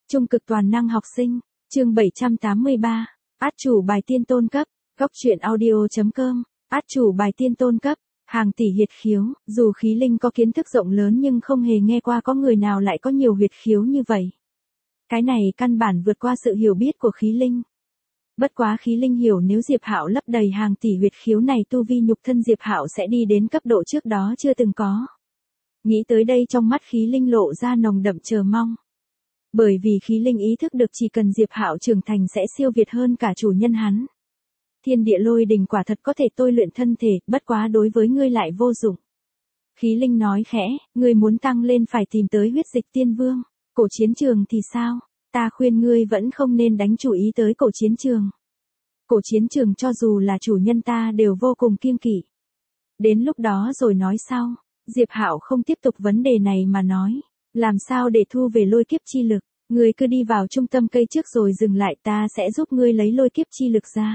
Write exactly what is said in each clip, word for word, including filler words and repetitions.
Trung cực toàn năng học sinh, chương bảy trăm tám mươi ba, át chủ bài tiên tôn cấp, góc truyện audio chấm com, át chủ bài tiên tôn cấp, hàng tỷ huyệt khiếu, dù khí linh có kiến thức rộng lớn nhưng không hề nghe qua có người nào lại có nhiều huyệt khiếu như vậy. Cái này căn bản vượt qua sự hiểu biết của khí linh. Bất quá khí linh hiểu nếu Diệp Hạo lấp đầy hàng tỷ huyệt khiếu này tu vi nhục thân Diệp Hạo sẽ đi đến cấp độ trước đó chưa từng có. Nghĩ tới đây trong mắt khí linh lộ ra nồng đậm chờ mong. Bởi vì khí linh ý thức được chỉ cần Diệp Hạo trưởng thành sẽ siêu việt hơn cả chủ nhân hắn. Thiên địa lôi đình quả thật có thể tôi luyện thân thể, bất quá đối với ngươi lại vô dụng. Khí linh nói khẽ, ngươi muốn tăng lên phải tìm tới huyết dịch tiên vương. Cổ chiến trường thì sao? Ta khuyên ngươi vẫn không nên đánh chủ ý tới cổ chiến trường. Cổ chiến trường cho dù là chủ nhân ta đều vô cùng kiêng kỵ. Đến lúc đó rồi nói sau. Diệp Hạo không tiếp tục vấn đề này mà nói. Làm sao để thu về lôi kiếp chi lực? Ngươi cứ đi vào trung tâm cây trước rồi dừng lại, ta sẽ giúp ngươi lấy lôi kiếp chi lực ra.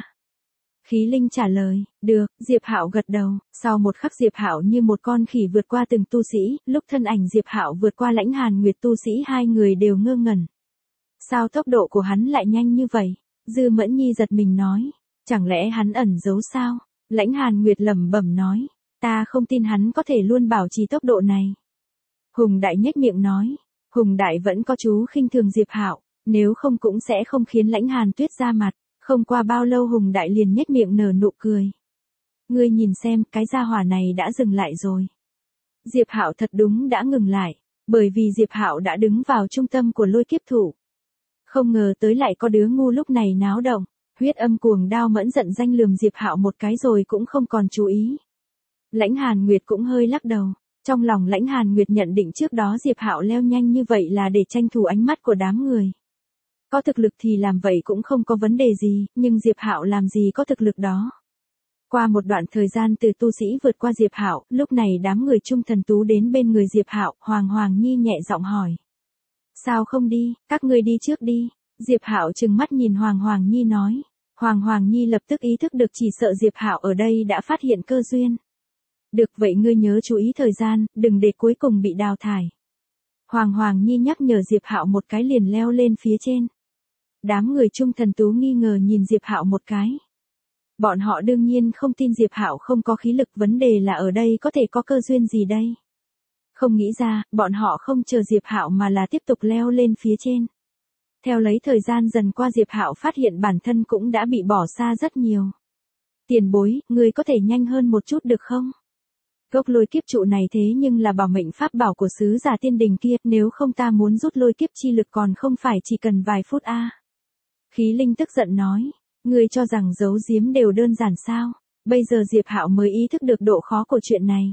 Khí linh trả lời, được, Diệp Hạo gật đầu, sau một khắc Diệp Hạo như một con khỉ vượt qua từng tu sĩ, lúc thân ảnh Diệp Hạo vượt qua Lãnh Hàn Nguyệt tu sĩ hai người đều ngơ ngẩn. Sao tốc độ của hắn lại nhanh như vậy? Dư Mẫn Nhi giật mình nói, chẳng lẽ hắn ẩn giấu sao? Lãnh Hàn Nguyệt lẩm bẩm nói, ta không tin hắn có thể luôn bảo trì tốc độ này. Hùng Đại nhếch miệng nói, Hùng Đại vẫn có chú khinh thường Diệp Hạo, nếu không cũng sẽ không khiến Lãnh Hàn Tuyết ra mặt. Không qua bao lâu Hùng Đại liền nhếch miệng nở nụ cười. Ngươi nhìn xem, cái gia hỏa này đã dừng lại rồi. Diệp Hạo thật đúng đã ngừng lại, bởi vì Diệp Hạo đã đứng vào trung tâm của lôi kiếp thủ. Không ngờ tới lại có đứa ngu lúc này náo động, huyết âm cuồng đao mẫn giận danh lườm Diệp Hạo một cái rồi cũng không còn chú ý. Lãnh Hàn Nguyệt cũng hơi lắc đầu, trong lòng Lãnh Hàn Nguyệt nhận định trước đó Diệp Hạo leo nhanh như vậy là để tranh thủ ánh mắt của đám người. Có thực lực thì làm vậy cũng không có vấn đề gì, nhưng Diệp Hạo làm gì có thực lực đó. Qua một đoạn thời gian từ tu sĩ vượt qua Diệp Hạo, lúc này đám người Trung Thần Tú đến bên người Diệp Hạo, Hoàng Hoàng Nhi nhẹ giọng hỏi. Sao không đi, các ngươi đi trước đi. Diệp Hạo trừng mắt nhìn Hoàng Hoàng Nhi nói. Hoàng Hoàng Nhi lập tức ý thức được chỉ sợ Diệp Hạo ở đây đã phát hiện cơ duyên. Được vậy ngươi nhớ chú ý thời gian, đừng để cuối cùng bị đào thải. Hoàng Hoàng Nhi nhắc nhở Diệp Hạo một cái liền leo lên phía trên. Đám người Trung Thần Tú nghi ngờ nhìn Diệp Hạo một cái. Bọn họ đương nhiên không tin Diệp Hạo không có khí lực, vấn đề là ở đây có thể có cơ duyên gì đây. Không nghĩ ra, bọn họ không chờ Diệp Hạo mà là tiếp tục leo lên phía trên. Theo lấy thời gian dần qua Diệp Hạo phát hiện bản thân cũng đã bị bỏ xa rất nhiều. Tiền bối, ngươi có thể nhanh hơn một chút được không? Gốc lôi kiếp trụ này thế nhưng là bảo mệnh pháp bảo của sứ giả tiên đình kia, nếu không ta muốn rút lôi kiếp chi lực còn không phải chỉ cần vài phút a. À. Khí linh tức giận nói, ngươi cho rằng giấu giếm đều đơn giản sao? Bây giờ Diệp Hạo mới ý thức được độ khó của chuyện này.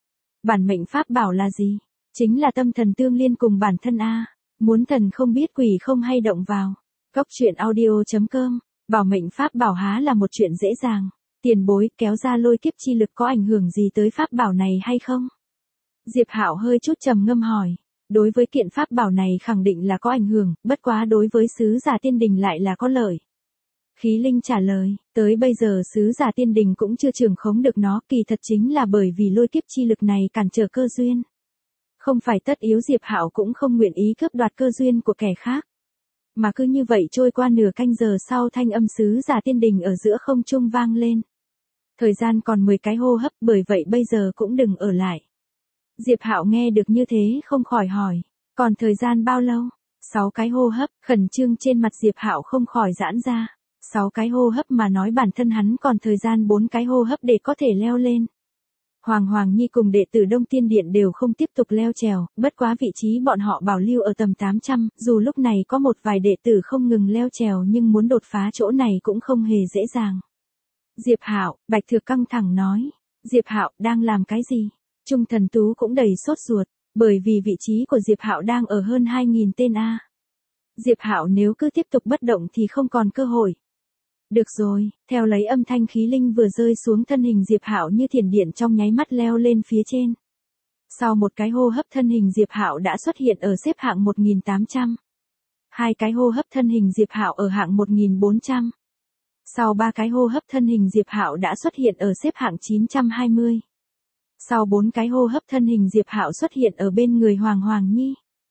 Bản mệnh pháp bảo là gì? Chính là tâm thần tương liên cùng bản thân a. À. Muốn thần không biết quỷ không hay động vào. Góc truyện audio chấm com, bảo mệnh pháp bảo há là một chuyện dễ dàng. Tiền bối, kéo ra lôi kiếp chi lực có ảnh hưởng gì tới pháp bảo này hay không? Diệp Hạo hơi chút trầm ngâm hỏi. Đối với kiện pháp bảo này khẳng định là có ảnh hưởng, bất quá đối với sứ giả tiên đình lại là có lợi. Khí linh trả lời, tới bây giờ sứ giả tiên đình cũng chưa trưởng khống được nó, kỳ thật chính là bởi vì lôi kiếp chi lực này cản trở cơ duyên. Không phải tất yếu Diệp Hạo cũng không nguyện ý cướp đoạt cơ duyên của kẻ khác. Mà cứ như vậy trôi qua nửa canh giờ sau thanh âm sứ giả tiên đình ở giữa không trung vang lên. Thời gian còn mười cái hô hấp, bởi vậy bây giờ cũng đừng ở lại. Diệp Hạo nghe được như thế không khỏi hỏi, còn thời gian bao lâu? Sáu cái hô hấp, khẩn trương trên mặt Diệp Hạo không khỏi giãn ra. Sáu cái hô hấp mà nói bản thân hắn còn thời gian bốn cái hô hấp để có thể leo lên. Hoàng Hoàng Nhi cùng đệ tử Đông Tiên Điện đều không tiếp tục leo trèo, bất quá vị trí bọn họ bảo lưu ở tầm tám trăm, dù lúc này có một vài đệ tử không ngừng leo trèo nhưng muốn đột phá chỗ này cũng không hề dễ dàng. Diệp Hạo, Bạch Thược căng thẳng nói, Diệp Hạo đang làm cái gì? Trung Thần Tú cũng đầy sốt ruột, bởi vì vị trí của Diệp Hạo đang ở hơn hai nghìn tên a. Diệp Hạo nếu cứ tiếp tục bất động thì không còn cơ hội. Được rồi, theo lấy âm thanh khí linh vừa rơi xuống thân hình Diệp Hạo như thiểm điện trong nháy mắt leo lên phía trên. Sau một cái hô hấp thân hình Diệp Hạo đã xuất hiện ở xếp hạng một nghìn tám trăm. Hai cái hô hấp thân hình Diệp Hạo ở hạng một nghìn bốn trăm. Sau ba cái hô hấp thân hình Diệp Hạo đã xuất hiện ở xếp hạng chín trăm hai mươi. Sau bốn cái hô hấp thân hình Diệp Hạo xuất hiện ở bên người Hoàng Hoàng Nhi.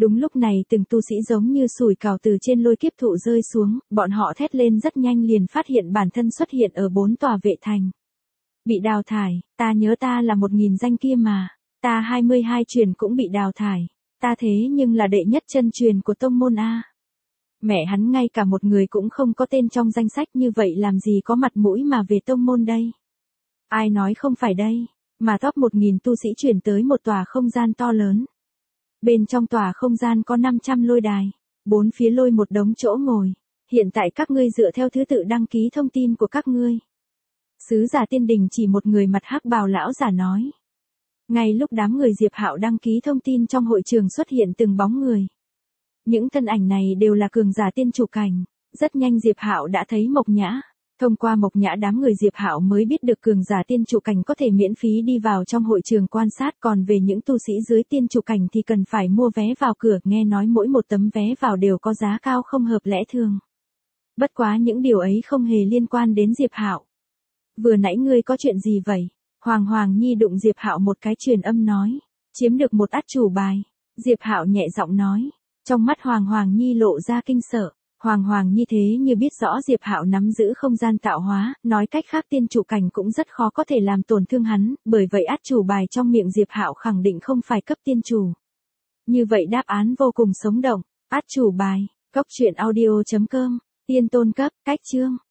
Đúng lúc này từng tu sĩ giống như sủi cảo từ trên lôi kiếp thụ rơi xuống, bọn họ thét lên rất nhanh liền phát hiện bản thân xuất hiện ở bốn tòa vệ thành. Bị đào thải, ta nhớ ta là một nghìn danh kia mà, ta hai mươi hai truyền cũng bị đào thải, ta thế nhưng là đệ nhất chân truyền của tông môn A. Mẹ hắn ngay cả một người cũng không có tên trong danh sách như vậy làm gì có mặt mũi mà về tông môn đây. Ai nói không phải đây, mà top một nghìn tu sĩ chuyển tới một tòa không gian to lớn. Bên trong tòa không gian có năm trăm lôi đài, bốn phía lôi một đống chỗ ngồi, hiện tại các ngươi dựa theo thứ tự đăng ký thông tin của các ngươi. Sứ giả tiên đình chỉ một người mặt hắc bào lão giả nói. Ngay lúc đám người Diệp Hạo đăng ký thông tin trong hội trường xuất hiện từng bóng người. Những thân ảnh này đều là cường giả tiên chủ cảnh, rất nhanh Diệp Hạo đã thấy Mộc Nhã. Thông qua Mộc Nhã đám người Diệp Hạo mới biết được cường giả tiên chủ cảnh có thể miễn phí đi vào trong hội trường quan sát, còn về những tu sĩ dưới tiên chủ cảnh thì cần phải mua vé vào cửa, nghe nói mỗi một tấm vé vào đều có giá cao không hợp lẽ thường. Bất quá những điều ấy không hề liên quan đến Diệp Hạo. Vừa nãy ngươi có chuyện gì vậy? Hoàng Hoàng Nhi đụng Diệp Hạo một cái truyền âm nói, chiếm được một át chủ bài. Diệp Hạo nhẹ giọng nói, trong mắt Hoàng Hoàng Nhi lộ ra kinh sợ. Hoàng Hoàng Nhi thế như biết rõ Diệp Hạo nắm giữ không gian tạo hóa, nói cách khác tiên chủ cảnh cũng rất khó có thể làm tổn thương hắn, bởi vậy át chủ bài trong miệng Diệp Hạo khẳng định không phải cấp tiên chủ. Như vậy đáp án vô cùng sống động, át chủ bài, cốc truyện audio chấm com, tiên tôn cấp, cách chương.